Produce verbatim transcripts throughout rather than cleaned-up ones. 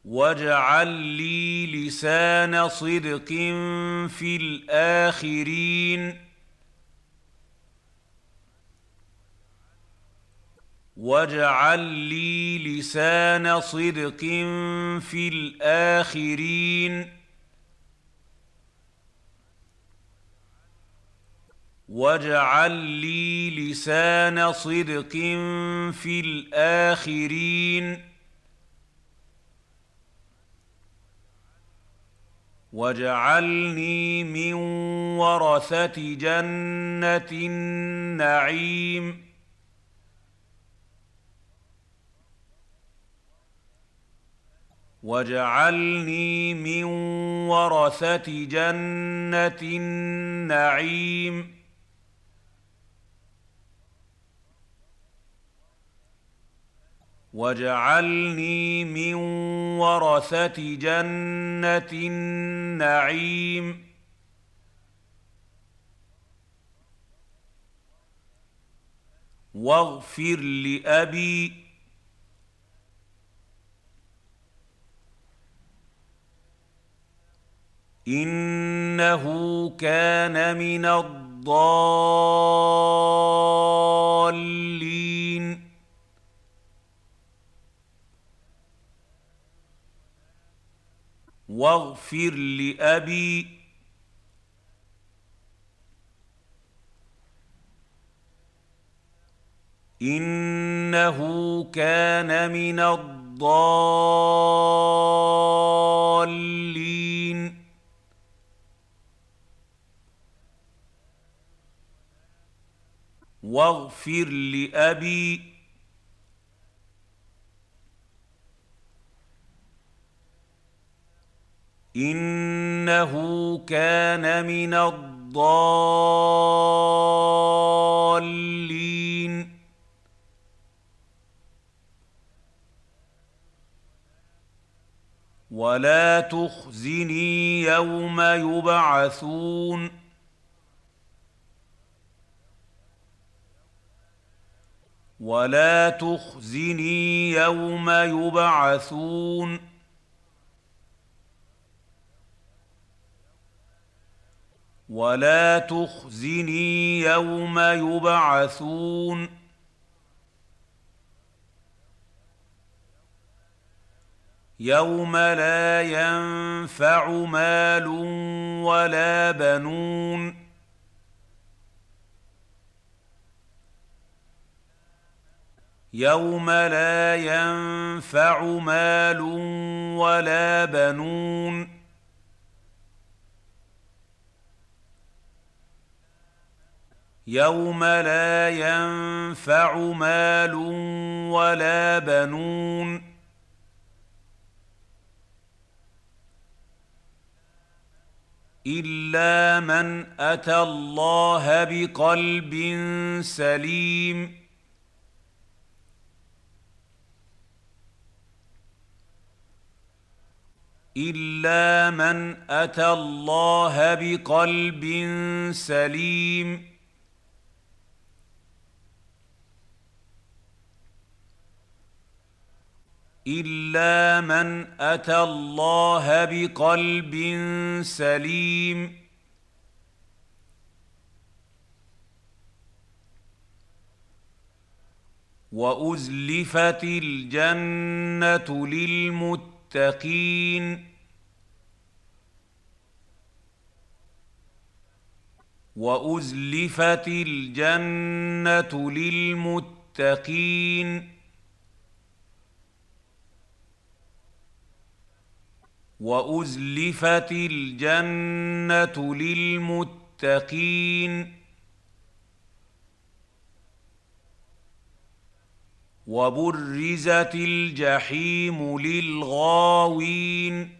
واجعل لي لسان صدق في الآخرين واجعل لي لسان صدق في الآخرين واجعل لي لسان صدق في الآخرين واجعلني من ورثة جنة النعيم واجعلني من ورثة جنة النعيم واجعلني من ورثة جنة النعيم واغفر لأبي إنه كان من الضالين واغفر لأبي إنه كان من الضالين واغفر لأبي إنه كان من الضالين ولا تخزني يوم يبعثون ولا تخزني يوم يبعثون ولا تخزني يوم يبعثون يوم لا ينفع مال ولا بنون يوم لا ينفع مال ولا بنون يوم لا ينفع مال ولا بنون إلا من أتى الله بقلب سليم إلا من أتى الله بقلب سليم إلا من أتى الله بقلب سليم وأزلفت الجنة للمتقين وأزلفت الجنة للمتقين وأزلفت الجنة للمتقين وبرزت الجحيم للغاوين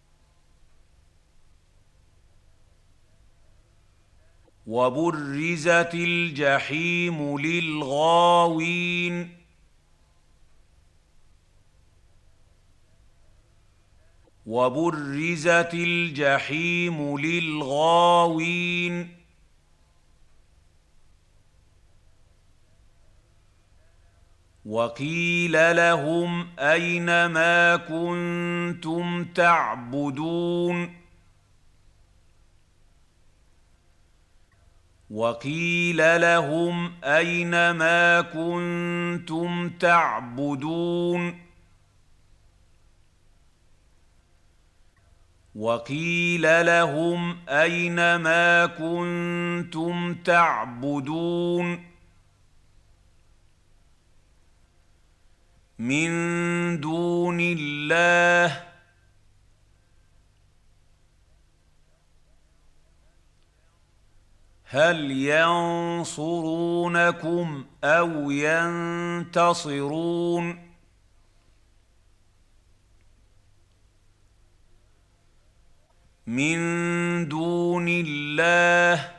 وبرزت الجحيم للغاوين وبرزت الجحيم للغاوين وقيل لهم أين ما كنتم تعبدون وقيل لهم أين ما كنتم تعبدون وقيل لهم أين ما كنتم تعبدون من دون الله هل ينصرونكم أو ينتصرون من دون الله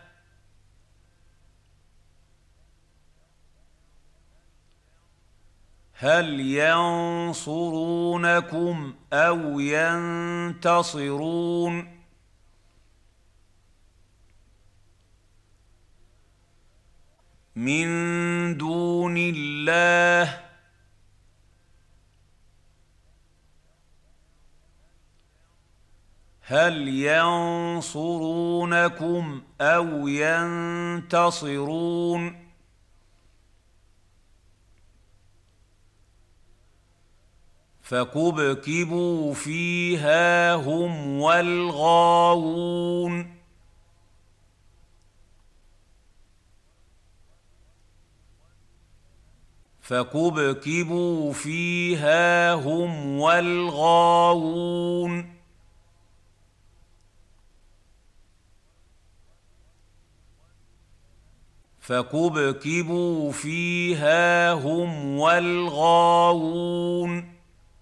هل ينصرونكم أو ينتصرون من دون الله هل ينصرونكم أو ينتصرون فكبكبوا فيها هم والغاوون فكبكبوا فيها هم والغاوون فكبكبوا فيها هم والغاوون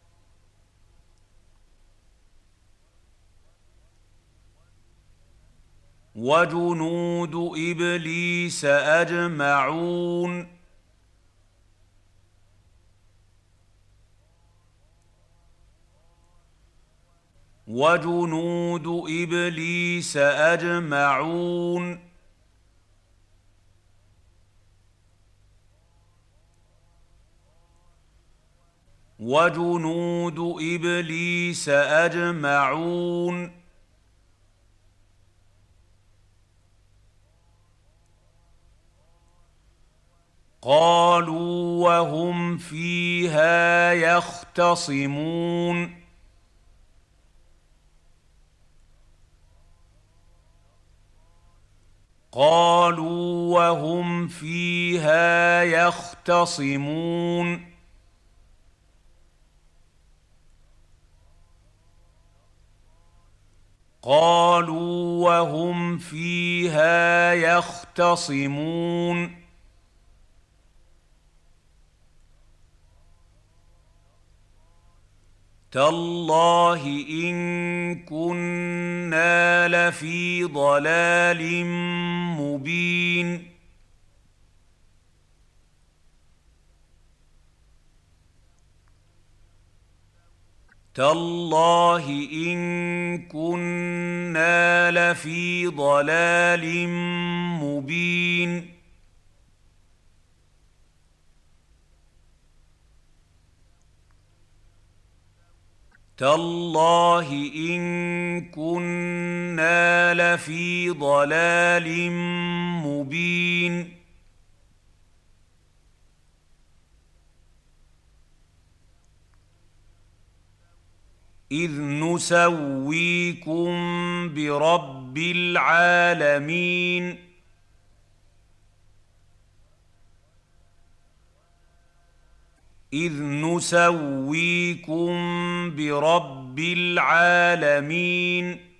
وجنود إبليس أجمعون وجنود إبليس أجمعون وجنود إبليس أجمعون قالوا وهم فيها يختصمون قالوا وهم فيها يختصمون قالوا وهم فيها يختصمون تالله إن كنا لفي ضلال مبين تالله إن كنا لفي ضلال مبين تالله إن كنا لفي ضلال مبين إذ نسويكم برب العالمين إذ نسويكم برب العالمين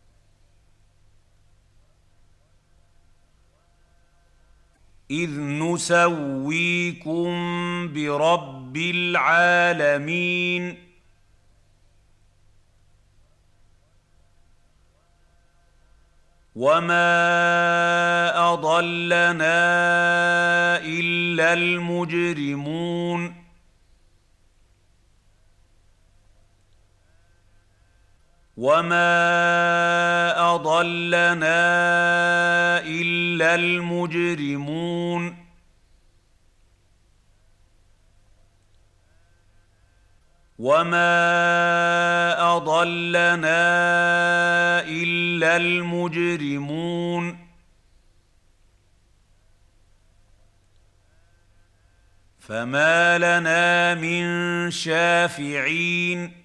إذ نسويكم برب العالمين وما أضلنا إلا المجرمون وما أضلنا إلا المجرمون وما أضلنا إلا المجرمون فما لنا من شافعين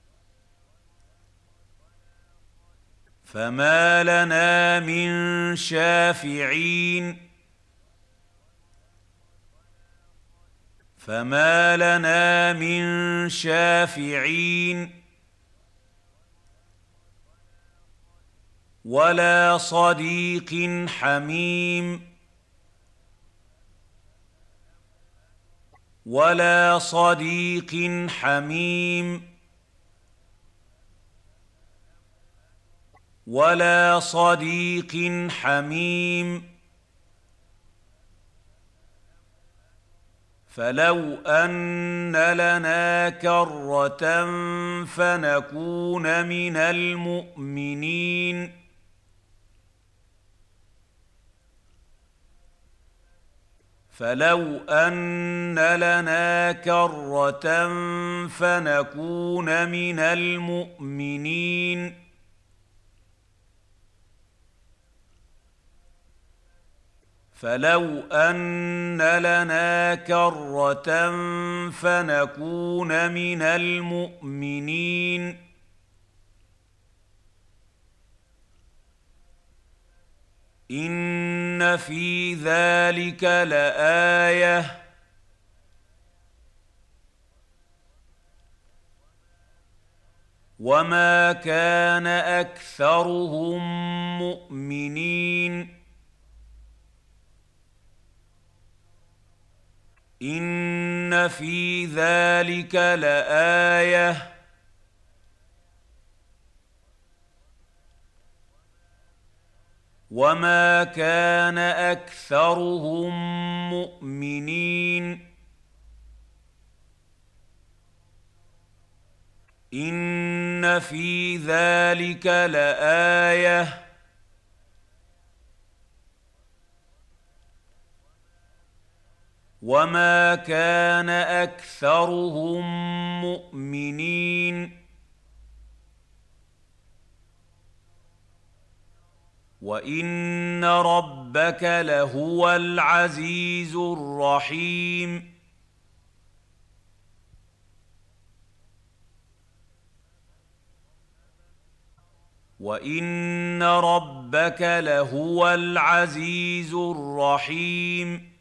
فما لنا من شافعين فما لنا من شافعين ولا صديق حميم ولا صديق حميم ولا صديق حميم فلو أن لنا كرة فنكون من المؤمنين فلو أن لنا كرة فنكون من المؤمنين فلو أن لنا كرة فنكون من المؤمنين إن في ذلك لآية وما كان أكثرهم مؤمنين إن في ذلك لآية وما كان أكثرهم مؤمنين إن في ذلك لآية وما كان أكثرهم مؤمنين وإن ربك لهو العزيز الرحيم وإن ربك لهو العزيز الرحيم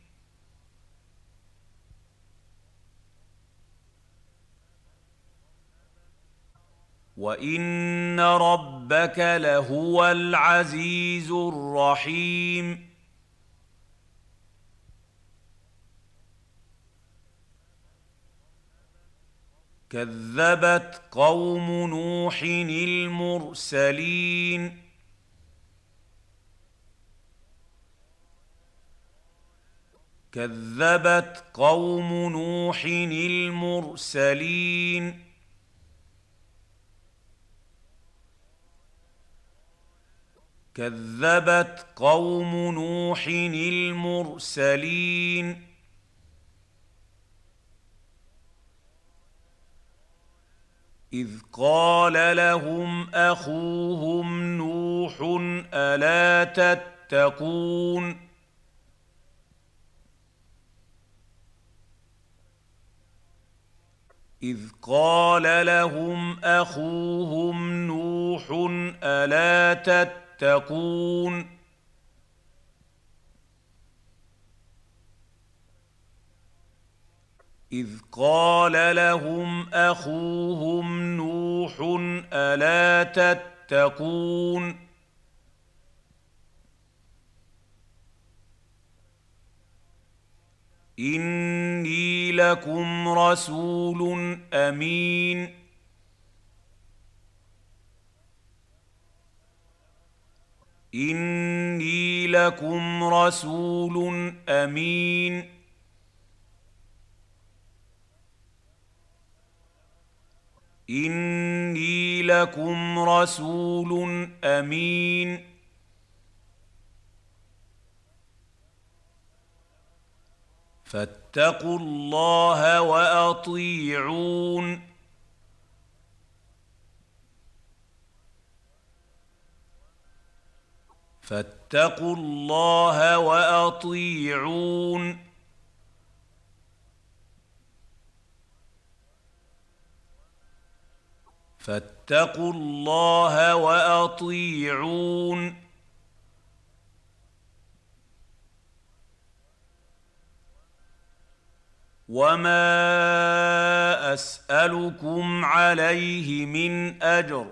وإن ربك لهو العزيز الرحيم كذبت قوم نوح المرسلين كذبت قوم نوح المرسلين كذبت قوم نوح المرسلين إذ قال لهم أخوهم نوح ألا تتقون إذ قال لهم أخوهم نوح ألا تتقون إذ قال لهم أخوهم نوح ألا تتقون إني لكم رسول أمين إني لكم رسول أمين إني لكم رسول أمين فاتقوا الله وأطيعون فاتقوا الله وأطيعون فاتقوا الله وأطيعون وما أسألكم عليه من أجر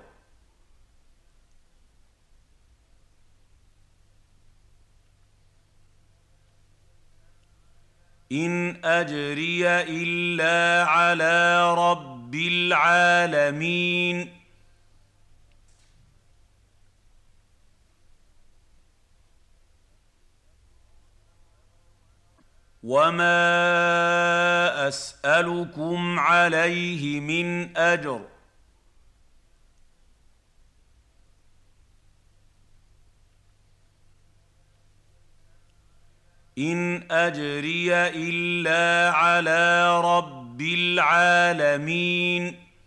إن أجري إلا على رب العالمين وما أسألكم عليه من أجر إن أجري إلا على رب العالمين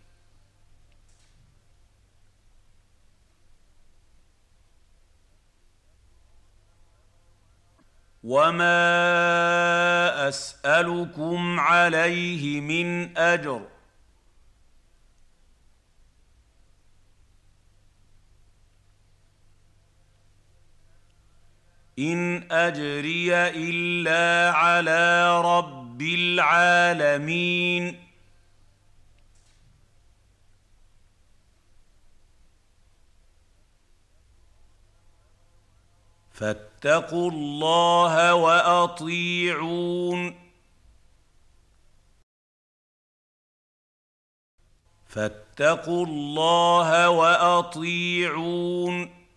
وما أسألكم عليه من أجر إن أجري إلا على رب العالمين فاتقوا الله وأطيعون فاتقوا الله وأطيعون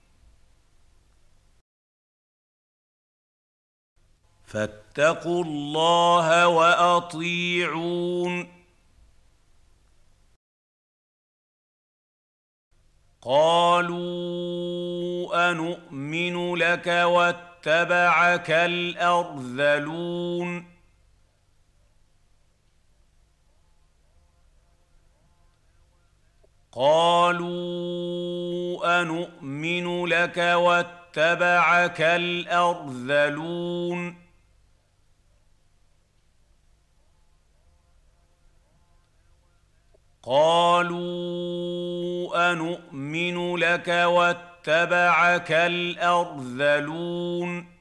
فاتقوا الله وأطيعون قالوا أنؤمن لك واتبعك الأرذلون قالوا أنؤمن لك واتبعك الأرذلون قالوا أنؤمن لك واتبعك الأرذلون